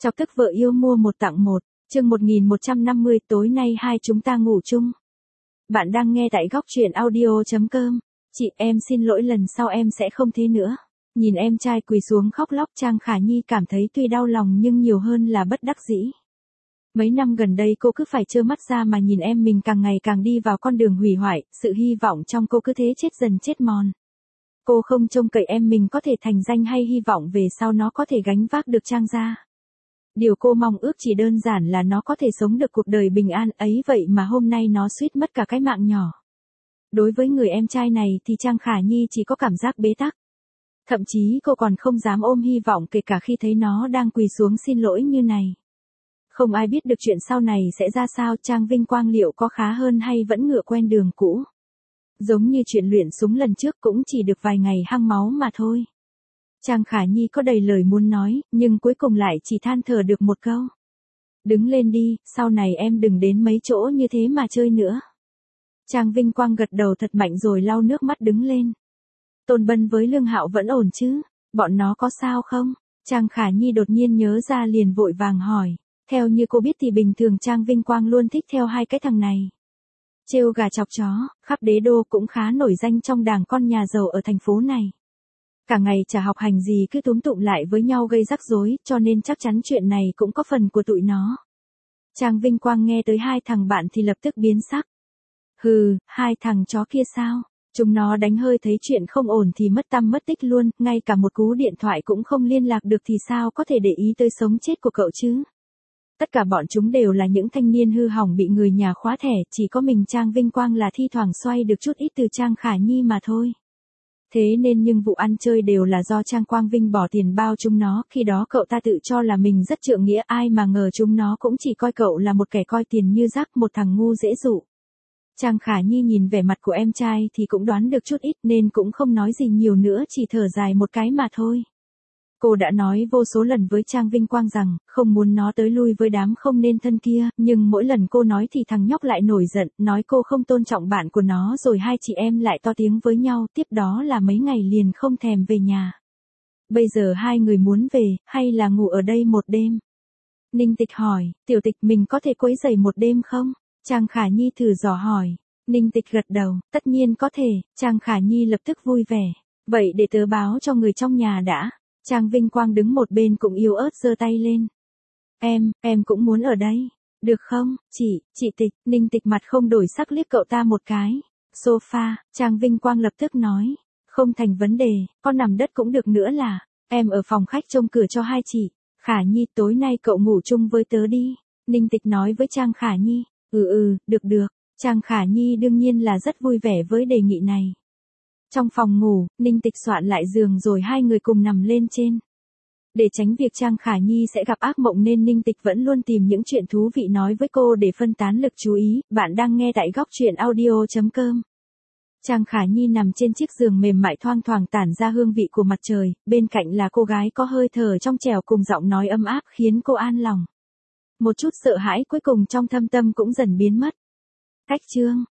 Chọc tức vợ yêu mua một tặng một, chương 1150 tối nay hai chúng ta ngủ chung. Bạn đang nghe tại góc truyện audio.com. Chị em xin lỗi lần sau em sẽ không thế nữa. Nhìn em trai quỳ xuống khóc lóc Trang Khả Nhi cảm thấy tuy đau lòng nhưng nhiều hơn là bất đắc dĩ. Mấy năm gần đây cô cứ phải trơ mắt ra mà nhìn em mình càng ngày càng đi vào con đường hủy hoại, sự hy vọng trong cô cứ thế chết dần chết mòn. Cô không trông cậy em mình có thể thành danh hay hy vọng về sau nó có thể gánh vác được Trang gia. Điều cô mong ước chỉ đơn giản là nó có thể sống được cuộc đời bình an ấy vậy mà hôm nay nó suýt mất cả cái mạng nhỏ. Đối với người em trai này thì Trang Khả Nhi chỉ có cảm giác bế tắc. Thậm chí cô còn không dám ôm hy vọng kể cả khi thấy nó đang quỳ xuống xin lỗi như này. Không ai biết được chuyện sau này sẽ ra sao, Trang Vinh Quang liệu có khá hơn hay vẫn ngựa quen đường cũ. Giống như chuyện luyện súng lần trước cũng chỉ được vài ngày hăng máu mà thôi. Trang Khả Nhi có đầy lời muốn nói, nhưng cuối cùng lại chỉ than thở được một câu. Đứng lên đi, sau này em đừng đến mấy chỗ như thế mà chơi nữa. Trang Vinh Quang gật đầu thật mạnh rồi lau nước mắt đứng lên. Tôn Bân với Lương Hạo vẫn ổn chứ, bọn nó có sao không? Trang Khả Nhi đột nhiên nhớ ra liền vội vàng hỏi. Theo như cô biết thì bình thường Trang Vinh Quang luôn thích theo hai cái thằng này. Trêu gà chọc chó, khắp đế đô cũng khá nổi danh trong đảng con nhà giàu ở thành phố này. Cả ngày chả học hành gì cứ túm tụm lại với nhau gây rắc rối, cho nên chắc chắn chuyện này cũng có phần của tụi nó. Trang Vinh Quang nghe tới hai thằng bạn thì lập tức biến sắc. Hừ, hai thằng chó kia sao? Chúng nó đánh hơi thấy chuyện không ổn thì mất tăm mất tích luôn, ngay cả một cú điện thoại cũng không liên lạc được thì sao có thể để ý tới sống chết của cậu chứ? Tất cả bọn chúng đều là những thanh niên hư hỏng bị người nhà khóa thẻ, chỉ có mình Trang Vinh Quang là thi thoảng xoay được chút ít từ Trang Khả Nhi mà thôi. Thế nên nhưng vụ ăn chơi đều là do Trang Quang Vinh bỏ tiền bao chúng nó, khi đó cậu ta tự cho là mình rất trượng nghĩa, ai mà ngờ chúng nó cũng chỉ coi cậu là một kẻ coi tiền như rác, một thằng ngu dễ dụ. Trang Khả Nhi nhìn vẻ mặt của em trai thì cũng đoán được chút ít nên cũng không nói gì nhiều nữa, chỉ thở dài một cái mà thôi. Cô đã nói vô số lần với Trang Vinh Quang rằng, không muốn nó tới lui với đám không nên thân kia, nhưng mỗi lần cô nói thì thằng nhóc lại nổi giận, nói cô không tôn trọng bạn của nó rồi hai chị em lại to tiếng với nhau, tiếp đó là mấy ngày liền không thèm về nhà. Bây giờ hai người muốn về, hay là ngủ ở đây một đêm? Ninh Tịch hỏi, Tiểu Tịch mình có thể quấy rầy một đêm không? Trang Khả Nhi thử dò hỏi. Ninh Tịch gật đầu, tất nhiên có thể, Trang Khả Nhi lập tức vui vẻ. Vậy để tớ báo cho người trong nhà đã. Trang Vinh Quang đứng một bên cũng yếu ớt giơ tay lên. Em cũng muốn ở đây. Được không, chị Tịch, Ninh Tịch mặt không đổi sắc liếc cậu ta một cái. Sofa, Trang Vinh Quang lập tức nói. Không thành vấn đề, con nằm đất cũng được nữa là. Em ở phòng khách trông cửa cho hai chị. Khả Nhi tối nay cậu ngủ chung với tớ đi. Ninh Tịch nói với Trang Khả Nhi. Được. Trang Khả Nhi đương nhiên là rất vui vẻ với đề nghị này. Trong phòng ngủ, Ninh Tịch soạn lại giường rồi hai người cùng nằm lên trên. Để tránh việc Trang Khả Nhi sẽ gặp ác mộng nên Ninh Tịch vẫn luôn tìm những chuyện thú vị nói với cô để phân tán lực chú ý. Bạn đang nghe tại góc truyện audio.com. Trang Khả Nhi nằm trên chiếc giường mềm mại thoang thoảng tản ra hương vị của mặt trời, bên cạnh là cô gái có hơi thở trong trẻo cùng giọng nói ấm áp khiến cô an lòng. Một chút sợ hãi cuối cùng trong thâm tâm cũng dần biến mất. Cách chương